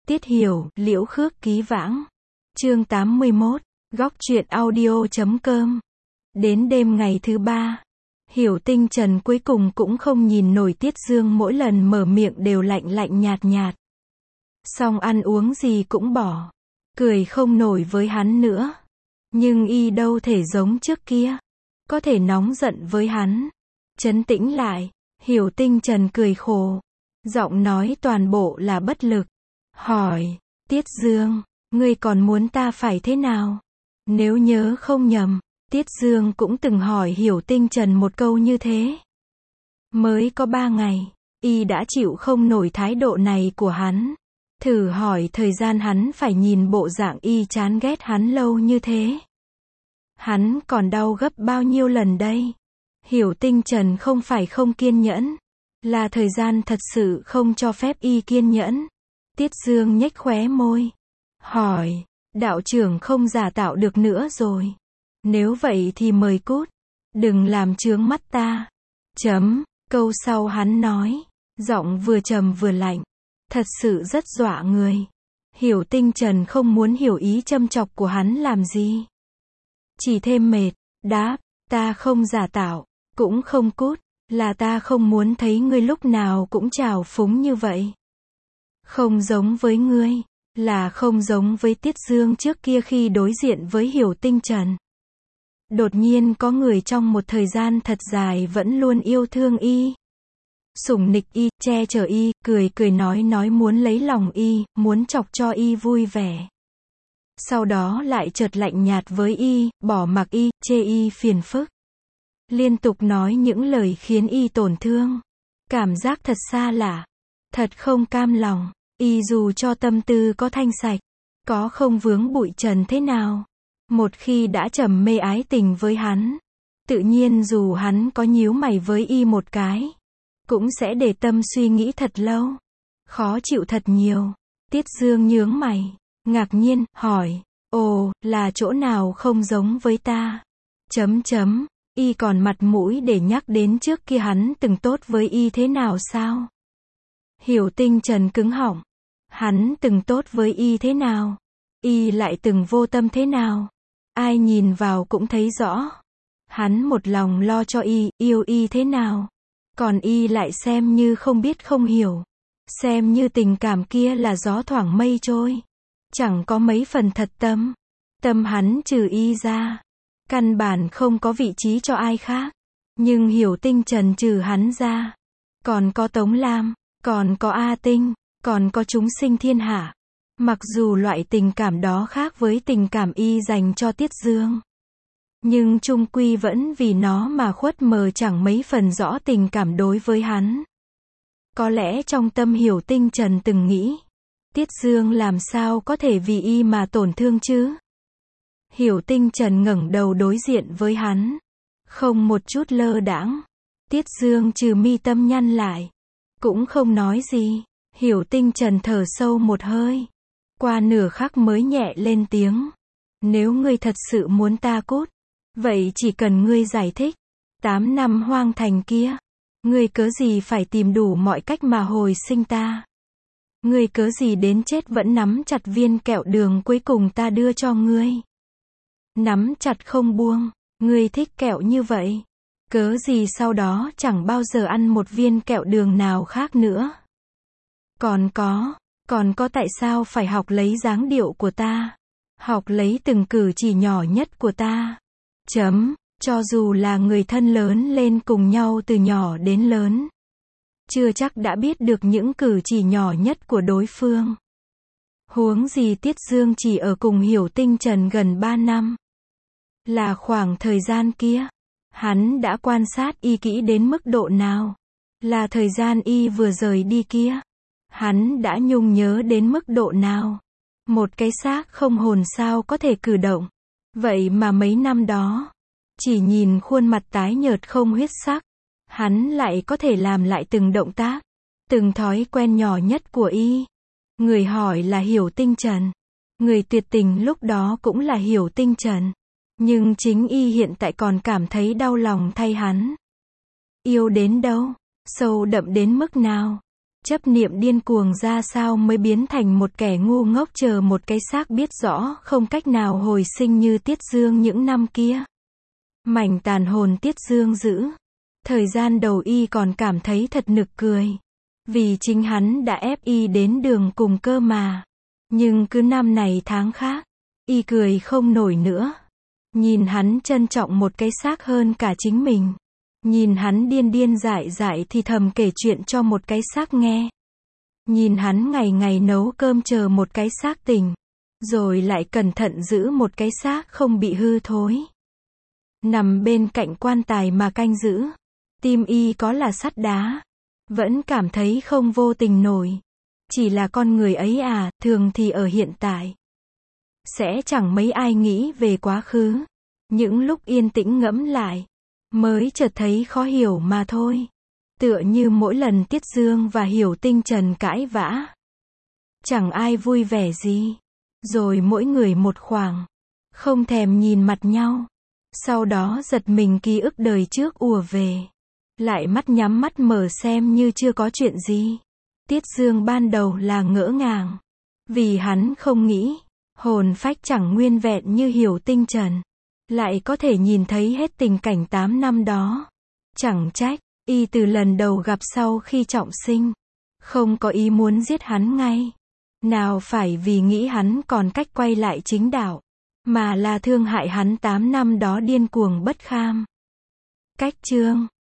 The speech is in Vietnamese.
Tiết Hiểu, Liễu Khước Ký Vãng. Chương 81, Góc truyện audio.com. Đến đêm ngày thứ 3, Hiểu Tinh Trần cuối cùng cũng không nhìn nổi Tiết Dương mỗi lần mở miệng đều lạnh lạnh nhạt nhạt. Xong ăn uống gì cũng bỏ. Cười không nổi với hắn nữa. Nhưng y đâu thể giống trước kia. Có thể nóng giận với hắn. Trấn tĩnh lại, Hiểu Tinh Trần cười khổ. Giọng nói toàn bộ là bất lực. Hỏi, Tiết Dương, ngươi còn muốn ta phải thế nào? Nếu nhớ không nhầm, Tiết Dương cũng từng hỏi Hiểu Tinh Trần một câu như thế. Mới có 3 ngày, y đã chịu không nổi thái độ này của hắn. Thử hỏi thời gian hắn phải nhìn bộ dạng y chán ghét hắn lâu như thế. Hắn còn đau gấp bao nhiêu lần đây? Hiểu Tinh Trần không phải không kiên nhẫn, là thời gian thật sự không cho phép y kiên nhẫn. Tiết Dương nhếch khóe môi. Hỏi, đạo trưởng không giả tạo được nữa rồi. Nếu vậy thì mời cút. Đừng làm chướng mắt ta. Câu sau hắn nói. Giọng vừa trầm vừa lạnh. Thật sự rất dọa người. Hiểu Tinh Trần không muốn hiểu ý châm chọc của hắn làm gì. Chỉ thêm mệt. Đáp, ta không giả tạo. Cũng không cút. Là ta không muốn thấy ngươi lúc nào cũng trào phúng như vậy. Không giống với ngươi, là không giống với Tiết Dương trước kia khi đối diện với Hiểu Tinh Trần. Đột nhiên có người trong một thời gian thật dài vẫn luôn yêu thương y. Sủng nịch y, che chở y, cười cười nói muốn lấy lòng y, muốn chọc cho y vui vẻ. Sau đó lại chợt lạnh nhạt với y, bỏ mặc y, chê y phiền phức. Liên tục nói những lời khiến y tổn thương. Cảm giác thật xa lạ, thật không cam lòng. Y dù cho tâm tư có thanh sạch, có không vướng bụi trần thế nào, một khi đã trầm mê ái tình với hắn, tự nhiên dù hắn có nhíu mày với y một cái, cũng sẽ để tâm suy nghĩ thật lâu, khó chịu thật nhiều. Tiết Dương nhướng mày, ngạc nhiên, hỏi, ồ, là chỗ nào không giống với ta? Y còn mặt mũi để nhắc đến trước kia hắn từng tốt với y thế nào sao? Hiểu Tinh Trần cứng họng. Hắn từng tốt với y thế nào? Y lại từng vô tâm thế nào? Ai nhìn vào cũng thấy rõ. Hắn một lòng lo cho y, yêu y thế nào? Còn y lại xem như không biết không hiểu. Xem như tình cảm kia là gió thoảng mây trôi. Chẳng có mấy phần thật tâm. Tâm hắn trừ y ra, căn bản không có vị trí cho ai khác. Nhưng Hiểu Tinh Trần trừ hắn ra, còn có Tống Lam, còn có A Tinh, còn có chúng sinh thiên hạ. Mặc dù loại tình cảm đó khác với tình cảm y dành cho Tiết Dương, nhưng chung quy vẫn vì nó mà khuất mờ chẳng mấy phần rõ tình cảm đối với hắn. Có lẽ trong tâm Hiểu Tinh Trần từng nghĩ, Tiết Dương làm sao có thể vì y mà tổn thương chứ? Hiểu Tinh Trần ngẩng đầu đối diện với hắn, không một chút lơ đãng. Tiết Dương trừ mi tâm nhăn lại, cũng không nói gì. Hiểu Tinh Trần thở sâu một hơi, qua nửa khắc mới nhẹ lên tiếng. Nếu ngươi thật sự muốn ta cút, vậy chỉ cần ngươi giải thích. 8 năm hoang thành kia, ngươi cớ gì phải tìm đủ mọi cách mà hồi sinh ta? Ngươi cớ gì đến chết vẫn nắm chặt viên kẹo đường cuối cùng ta đưa cho ngươi? Nắm chặt không buông, ngươi thích kẹo như vậy. Cớ gì sau đó chẳng bao giờ ăn một viên kẹo đường nào khác nữa? Còn có tại sao phải học lấy dáng điệu của ta? Học lấy từng cử chỉ nhỏ nhất của ta? Cho dù là người thân lớn lên cùng nhau từ nhỏ đến lớn, chưa chắc đã biết được những cử chỉ nhỏ nhất của đối phương. Huống gì Tiết Dương chỉ ở cùng Hiểu Tinh Trần gần 3 năm. Là khoảng thời gian kia, hắn đã quan sát y kỹ đến mức độ nào? Là thời gian y vừa rời đi kia, hắn đã nhung nhớ đến mức độ nào? Một cái xác không hồn sao có thể cử động? Vậy mà mấy năm đó, chỉ nhìn khuôn mặt tái nhợt không huyết sắc, hắn lại có thể làm lại từng động tác, từng thói quen nhỏ nhất của y. Người hỏi là Hiểu Tinh Trần. Người tuyệt tình lúc đó cũng là Hiểu Tinh Trần. Nhưng chính y hiện tại còn cảm thấy đau lòng thay hắn. Yêu đến đâu? Sâu đậm đến mức nào? Chấp niệm điên cuồng ra sao mới biến thành một kẻ ngu ngốc chờ một cái xác biết rõ không cách nào hồi sinh như Tiết Dương những năm kia. Mảnh tàn hồn Tiết Dương giữ. Thời gian đầu y còn cảm thấy thật nực cười. Vì chính hắn đã ép y đến đường cùng cơ mà. Nhưng cứ năm này tháng khác, y cười không nổi nữa. Nhìn hắn trân trọng một cái xác hơn cả chính mình. Nhìn hắn điên điên dại dại thì thầm kể chuyện cho một cái xác nghe. Nhìn hắn ngày ngày nấu cơm chờ một cái xác tỉnh. Rồi lại cẩn thận giữ một cái xác không bị hư thối. Nằm bên cạnh quan tài mà canh giữ. Tim y có là sắt đá. Vẫn cảm thấy không vô tình nổi. Chỉ là con người ấy à, thường thì ở hiện tại. Sẽ chẳng mấy ai nghĩ về quá khứ. Những lúc yên tĩnh ngẫm lại. Mới chợt thấy khó hiểu mà thôi. Tựa như mỗi lần Tiết Dương và Hiểu Tinh Trần cãi vã. Chẳng ai vui vẻ gì. Rồi mỗi người một khoảng. Không thèm nhìn mặt nhau. Sau đó giật mình ký ức đời trước ùa về. Lại mắt nhắm mắt mở xem như chưa có chuyện gì. Tiết Dương ban đầu là ngỡ ngàng. Vì hắn không nghĩ. Hồn phách chẳng nguyên vẹn như Hiểu Tinh Trần. Lại có thể nhìn thấy hết tình cảnh 8 năm đó. Chẳng trách, y từ lần đầu gặp sau khi trọng sinh. Không có ý muốn giết hắn ngay. Nào phải vì nghĩ hắn còn cách quay lại chính đạo. Mà là thương hại hắn 8 năm đó điên cuồng bất kham. Cách chương